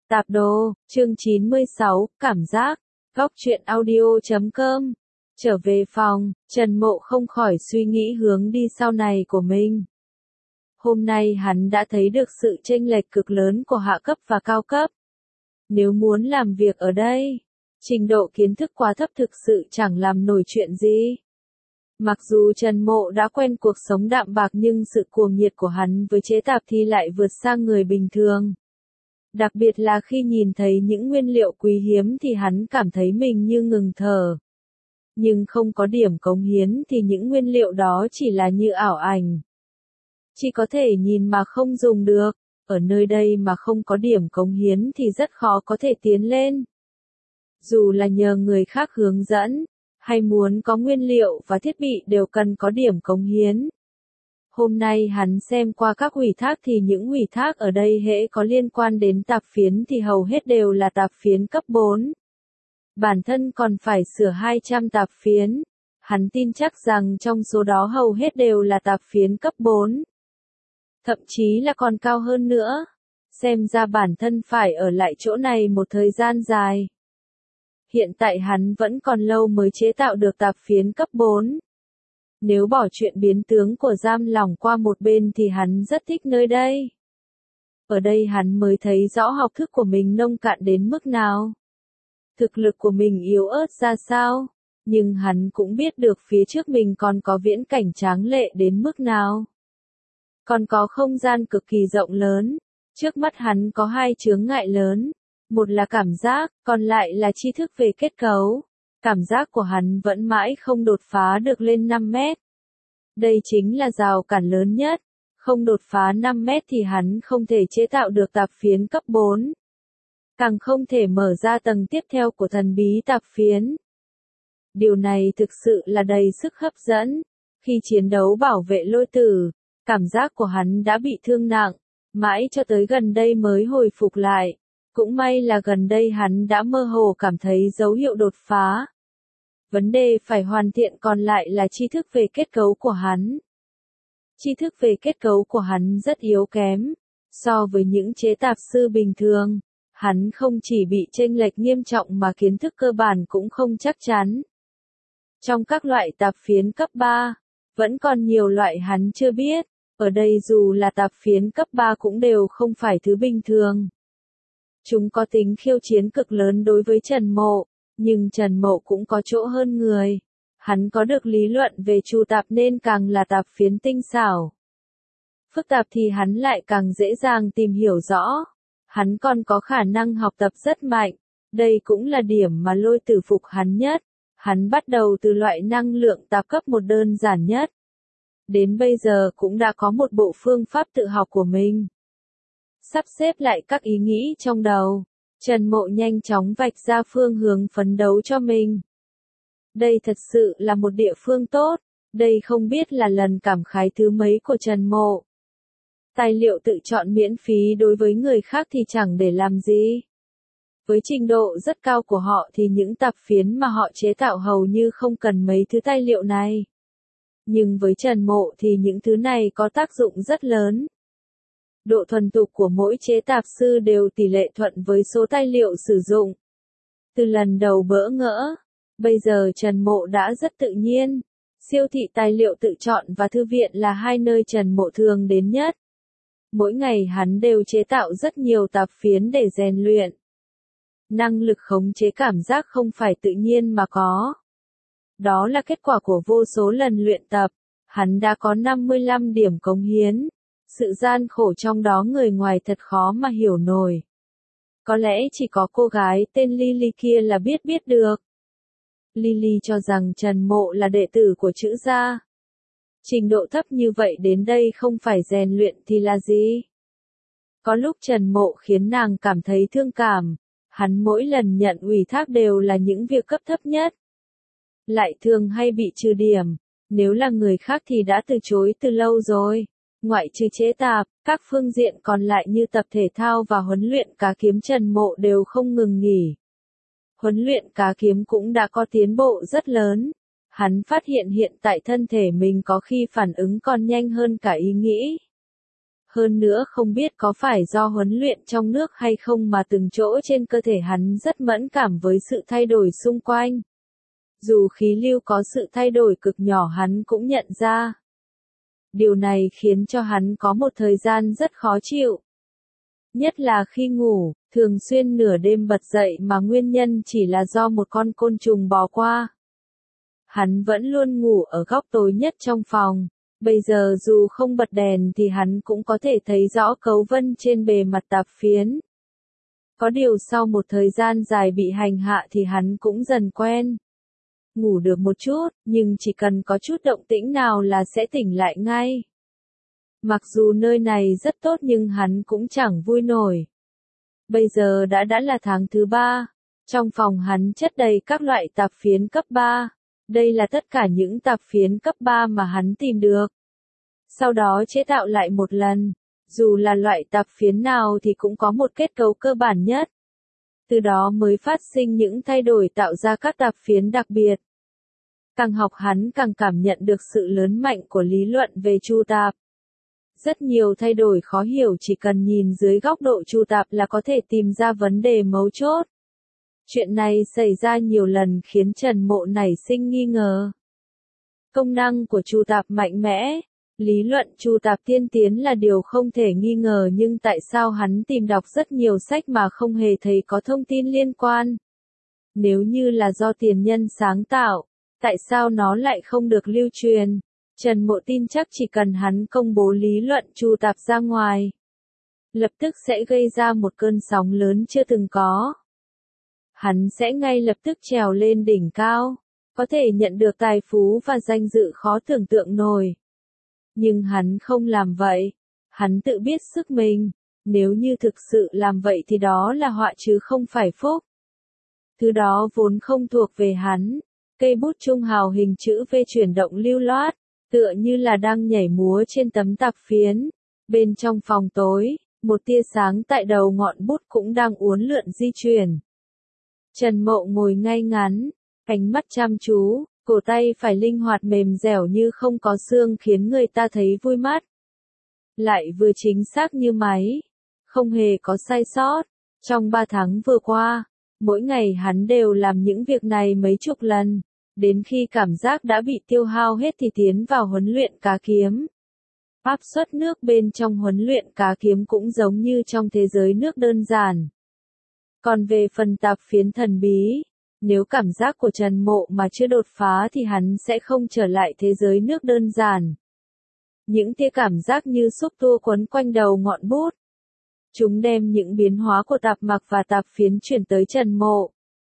Tạp đồ, chương 96, cảm giác, góc truyện audio.com. Trở về phòng, Trần Mộ không khỏi suy nghĩ hướng đi sau này của mình. Hôm nay hắn đã thấy được sự chênh lệch cực lớn của hạ cấp và cao cấp. Nếu muốn làm việc ở đây, trình độ kiến thức quá thấp thực sự chẳng làm nổi chuyện gì. Mặc dù Trần Mộ đã quen cuộc sống đạm bạc nhưng sự cuồng nhiệt của hắn với chế tạp thì lại vượt sang người bình thường. Đặc biệt là khi nhìn thấy những nguyên liệu quý hiếm thì hắn cảm thấy mình như ngừng thở. Nhưng không có điểm cống hiến thì những nguyên liệu đó chỉ là như ảo ảnh. Chỉ có thể nhìn mà không dùng được, ở nơi đây mà không có điểm cống hiến thì rất khó có thể tiến lên. Dù là nhờ người khác hướng dẫn, hay muốn có nguyên liệu và thiết bị đều cần có điểm cống hiến. Hôm nay hắn xem qua các ủy thác thì những ủy thác ở đây hễ có liên quan đến tạp phiến thì hầu hết đều là tạp phiến cấp 4. Bản thân còn phải sửa 200 tạp phiến. Hắn tin chắc rằng trong số đó hầu hết đều là tạp phiến cấp 4. Thậm chí là còn cao hơn nữa. Xem ra bản thân phải ở lại chỗ này một thời gian dài. Hiện tại hắn vẫn còn lâu mới chế tạo được tạp phiến cấp 4. Nếu bỏ chuyện biến tướng của giam lỏng qua một bên thì hắn rất thích nơi đây. Ở đây hắn mới thấy rõ học thức của mình nông cạn đến mức nào. Thực lực của mình yếu ớt ra sao, nhưng hắn cũng biết được phía trước mình còn có viễn cảnh tráng lệ đến mức nào. Còn có không gian cực kỳ rộng lớn, trước mắt hắn có hai chướng ngại lớn, một là cảm giác, còn lại là tri thức về kết cấu. Cảm giác của hắn vẫn mãi không đột phá được lên 5 mét. Đây chính là rào cản lớn nhất, không đột phá 5 mét thì hắn không thể chế tạo được tạp phiến cấp 4. Càng không thể mở ra tầng tiếp theo của thần bí tạp phiến. Điều này thực sự là đầy sức hấp dẫn. Khi chiến đấu bảo vệ lôi tử, cảm giác của hắn đã bị thương nặng, mãi cho tới gần đây mới hồi phục lại. Cũng may là gần đây hắn đã mơ hồ cảm thấy dấu hiệu đột phá. Vấn đề phải hoàn thiện còn lại là tri thức về kết cấu của hắn. Tri thức về kết cấu của hắn rất yếu kém. So với những chế tạp sư bình thường, hắn không chỉ bị chênh lệch nghiêm trọng mà kiến thức cơ bản cũng không chắc chắn. Trong các loại tạp phiến cấp 3, vẫn còn nhiều loại hắn chưa biết. Ở đây dù là tạp phiến cấp 3 cũng đều không phải thứ bình thường. Chúng có tính khiêu chiến cực lớn đối với Trần Mộ, nhưng Trần Mộ cũng có chỗ hơn người. Hắn có được lý luận về chu tạp nên càng là tạp phiến tinh xảo. Phức tạp thì hắn lại càng dễ dàng tìm hiểu rõ. Hắn còn có khả năng học tập rất mạnh. Đây cũng là điểm mà lôi tử phục hắn nhất. Hắn bắt đầu từ loại năng lượng tạp cấp một đơn giản nhất. Đến bây giờ cũng đã có một bộ phương pháp tự học của mình. Sắp xếp lại các ý nghĩ trong đầu, Trần Mộ nhanh chóng vạch ra phương hướng phấn đấu cho mình. Đây thật sự là một địa phương tốt, đây không biết là lần cảm khái thứ mấy của Trần Mộ. Tài liệu tự chọn miễn phí đối với người khác thì chẳng để làm gì. Với trình độ rất cao của họ thì những tạp phiến mà họ chế tạo hầu như không cần mấy thứ tài liệu này. Nhưng với Trần Mộ thì những thứ này có tác dụng rất lớn. Độ thuần thục của mỗi chế tạp sư đều tỷ lệ thuận với số tài liệu sử dụng. Từ lần đầu bỡ ngỡ, bây giờ Trần Mộ đã rất tự nhiên. Siêu thị tài liệu tự chọn và thư viện là hai nơi Trần Mộ thường đến nhất. Mỗi ngày hắn đều chế tạo rất nhiều tạp phiến để rèn luyện. Năng lực khống chế cảm giác không phải tự nhiên mà có. Đó là kết quả của vô số lần luyện tập. Hắn đã có 55 điểm cống hiến. Sự gian khổ trong đó người ngoài thật khó mà hiểu nổi. Có lẽ chỉ có cô gái tên Lily kia là biết được. Lily cho rằng Trần Mộ là đệ tử của chữ gia. Trình độ thấp như vậy đến đây không phải rèn luyện thì là gì? Có lúc Trần Mộ khiến nàng cảm thấy thương cảm. Hắn mỗi lần nhận ủy thác đều là những việc cấp thấp nhất. Lại thường hay bị trừ điểm. Nếu là người khác thì đã từ chối từ lâu rồi. Ngoại trừ chế tạp, các phương diện còn lại như tập thể thao và huấn luyện cá kiếm Trần Mộ đều không ngừng nghỉ. Huấn luyện cá kiếm cũng đã có tiến bộ rất lớn. Hắn phát hiện hiện tại thân thể mình có khi phản ứng còn nhanh hơn cả ý nghĩ. Hơn nữa không biết có phải do huấn luyện trong nước hay không mà từng chỗ trên cơ thể hắn rất mẫn cảm với sự thay đổi xung quanh. Dù khí lưu có sự thay đổi cực nhỏ hắn cũng nhận ra. Điều này khiến cho hắn có một thời gian rất khó chịu. Nhất là khi ngủ, thường xuyên nửa đêm bật dậy mà nguyên nhân chỉ là do một con côn trùng bò qua. Hắn vẫn luôn ngủ ở góc tối nhất trong phòng. Bây giờ dù không bật đèn thì hắn cũng có thể thấy rõ cấu vân trên bề mặt tạp phiến. Có điều sau một thời gian dài bị hành hạ thì hắn cũng dần quen. Ngủ được một chút, nhưng chỉ cần có chút động tĩnh nào là sẽ tỉnh lại ngay. Mặc dù nơi này rất tốt nhưng hắn cũng chẳng vui nổi. Bây giờ đã là tháng thứ 3. Trong phòng hắn chất đầy các loại tạp phiến cấp 3. Đây là tất cả những tạp phiến cấp 3 mà hắn tìm được. Sau đó chế tạo lại một lần. Dù là loại tạp phiến nào thì cũng có một kết cấu cơ bản nhất. Từ đó mới phát sinh những thay đổi tạo ra các tạp phiến đặc biệt. Càng học hắn càng cảm nhận được sự lớn mạnh của lý luận về chu tạp. Rất nhiều thay đổi khó hiểu chỉ cần nhìn dưới góc độ chu tạp là có thể tìm ra vấn đề mấu chốt. Chuyện này xảy ra nhiều lần khiến Trần Mộ nảy sinh nghi ngờ. Công năng của chu tạp mạnh mẽ, lý luận chu tạp tiên tiến là điều không thể nghi ngờ, nhưng tại sao hắn tìm đọc rất nhiều sách mà không hề thấy có thông tin liên quan? Nếu như là do tiền nhân sáng tạo, tại sao nó lại không được lưu truyền? Trần Mộ tin chắc chỉ cần hắn công bố lý luận chu tạp ra ngoài, lập tức sẽ gây ra một cơn sóng lớn chưa từng có. Hắn sẽ ngay lập tức trèo lên đỉnh cao, có thể nhận được tài phú và danh dự khó tưởng tượng nổi. Nhưng hắn không làm vậy. Hắn tự biết sức mình. Nếu như thực sự làm vậy thì đó là họa chứ không phải phúc. Thứ đó vốn không thuộc về hắn. Cây bút trung hào hình chữ V chuyển động lưu loát, tựa như là đang nhảy múa trên tấm tạp phiến. Bên trong phòng tối, một tia sáng tại đầu ngọn bút cũng đang uốn lượn di chuyển. Trần Mộ ngồi ngay ngắn, ánh mắt chăm chú, cổ tay phải linh hoạt mềm dẻo như không có xương khiến người ta thấy vui mắt. Lại vừa chính xác như máy, không hề có sai sót. Trong 3 tháng vừa qua, mỗi ngày hắn đều làm những việc này mấy chục lần, đến khi cảm giác đã bị tiêu hao hết thì tiến vào huấn luyện cá kiếm. Áp suất nước bên trong huấn luyện cá kiếm cũng giống như trong thế giới nước đơn giản. Còn về phần tạp phiến thần bí, nếu cảm giác của Trần Mộ mà chưa đột phá thì hắn sẽ không trở lại thế giới nước đơn giản. Những tia cảm giác như xúc tua quấn quanh đầu ngọn bút. Chúng đem những biến hóa của tạp mặc và tạp phiến chuyển tới Trần Mộ.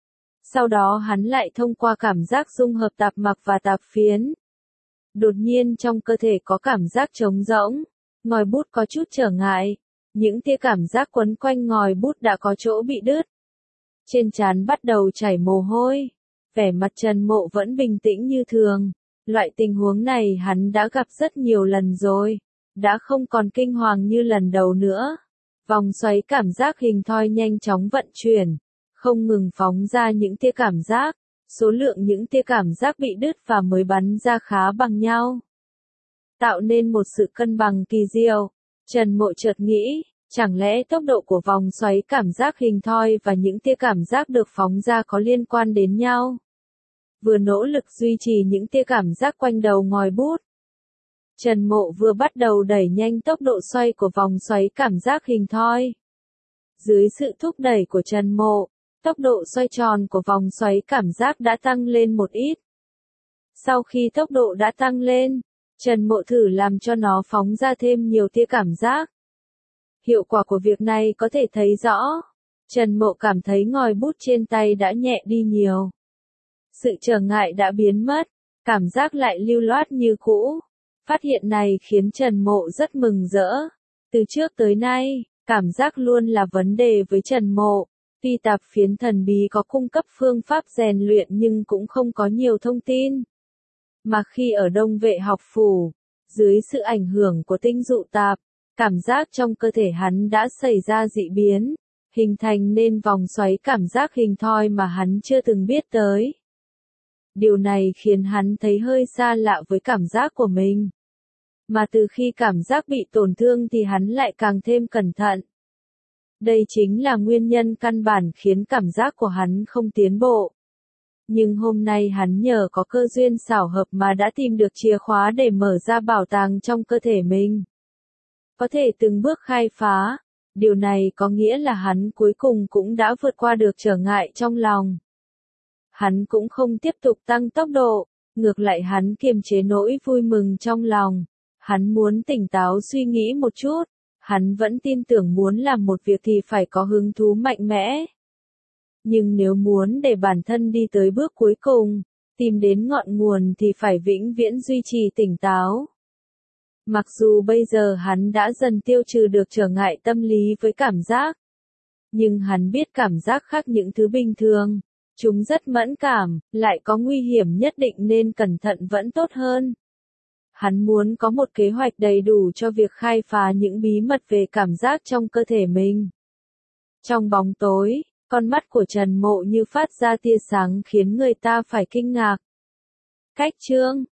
Sau đó hắn lại thông qua cảm giác dung hợp tạp mặc và tạp phiến. Đột nhiên trong cơ thể có cảm giác trống rỗng, ngòi bút có chút trở ngại. Những tia cảm giác quấn quanh ngòi bút đã có chỗ bị đứt. Trên trán bắt đầu chảy mồ hôi. Vẻ mặt Trần Mộ vẫn bình tĩnh như thường. Loại tình huống này hắn đã gặp rất nhiều lần rồi. Đã không còn kinh hoàng như lần đầu nữa. Vòng xoáy cảm giác hình thoi nhanh chóng vận chuyển. Không ngừng phóng ra những tia cảm giác. Số lượng những tia cảm giác bị đứt và mới bắn ra khá bằng nhau. Tạo nên một sự cân bằng kỳ diệu. Trần Mộ chợt nghĩ, chẳng lẽ tốc độ của vòng xoáy cảm giác hình thoi và những tia cảm giác được phóng ra có liên quan đến nhau? Vừa nỗ lực duy trì những tia cảm giác quanh đầu ngòi bút, Trần Mộ vừa bắt đầu đẩy nhanh tốc độ xoay của vòng xoáy cảm giác hình thoi. Dưới sự thúc đẩy của Trần Mộ, tốc độ xoay tròn của vòng xoáy cảm giác đã tăng lên một ít. Sau khi tốc độ đã tăng lên, Trần Mộ thử làm cho nó phóng ra thêm nhiều tia cảm giác. Hiệu quả của việc này có thể thấy rõ. Trần Mộ cảm thấy ngòi bút trên tay đã nhẹ đi nhiều. Sự trở ngại đã biến mất, cảm giác lại lưu loát như cũ. Phát hiện này khiến Trần Mộ rất mừng rỡ. Từ trước tới nay, cảm giác luôn là vấn đề với Trần Mộ. Tuy tạp phiến thần bí có cung cấp phương pháp rèn luyện nhưng cũng không có nhiều thông tin. Mà khi ở Đông Vệ học phủ, dưới sự ảnh hưởng của tinh dụ tạp, cảm giác trong cơ thể hắn đã xảy ra dị biến, hình thành nên vòng xoáy cảm giác hình thoi mà hắn chưa từng biết tới. Điều này khiến hắn thấy hơi xa lạ với cảm giác của mình. Mà từ khi cảm giác bị tổn thương thì hắn lại càng thêm cẩn thận. Đây chính là nguyên nhân căn bản khiến cảm giác của hắn không tiến bộ. Nhưng hôm nay hắn nhờ có cơ duyên xảo hợp mà đã tìm được chìa khóa để mở ra bảo tàng trong cơ thể mình. Có thể từng bước khai phá, điều này có nghĩa là hắn cuối cùng cũng đã vượt qua được trở ngại trong lòng. Hắn cũng không tiếp tục tăng tốc độ, ngược lại hắn kiềm chế nỗi vui mừng trong lòng. Hắn muốn tỉnh táo suy nghĩ một chút, hắn vẫn tin tưởng muốn làm một việc thì phải có hứng thú mạnh mẽ. Nhưng nếu muốn để bản thân đi tới bước cuối cùng, tìm đến ngọn nguồn thì phải vĩnh viễn duy trì tỉnh táo. Mặc dù bây giờ hắn đã dần tiêu trừ được trở ngại tâm lý với cảm giác, nhưng hắn biết cảm giác khác những thứ bình thường, chúng rất mẫn cảm, lại có nguy hiểm nhất định nên cẩn thận vẫn tốt hơn. Hắn muốn có một kế hoạch đầy đủ cho việc khai phá những bí mật về cảm giác trong cơ thể mình. Trong bóng tối, con mắt của Trần Mộ như phát ra tia sáng khiến người ta phải kinh ngạc. Cách chương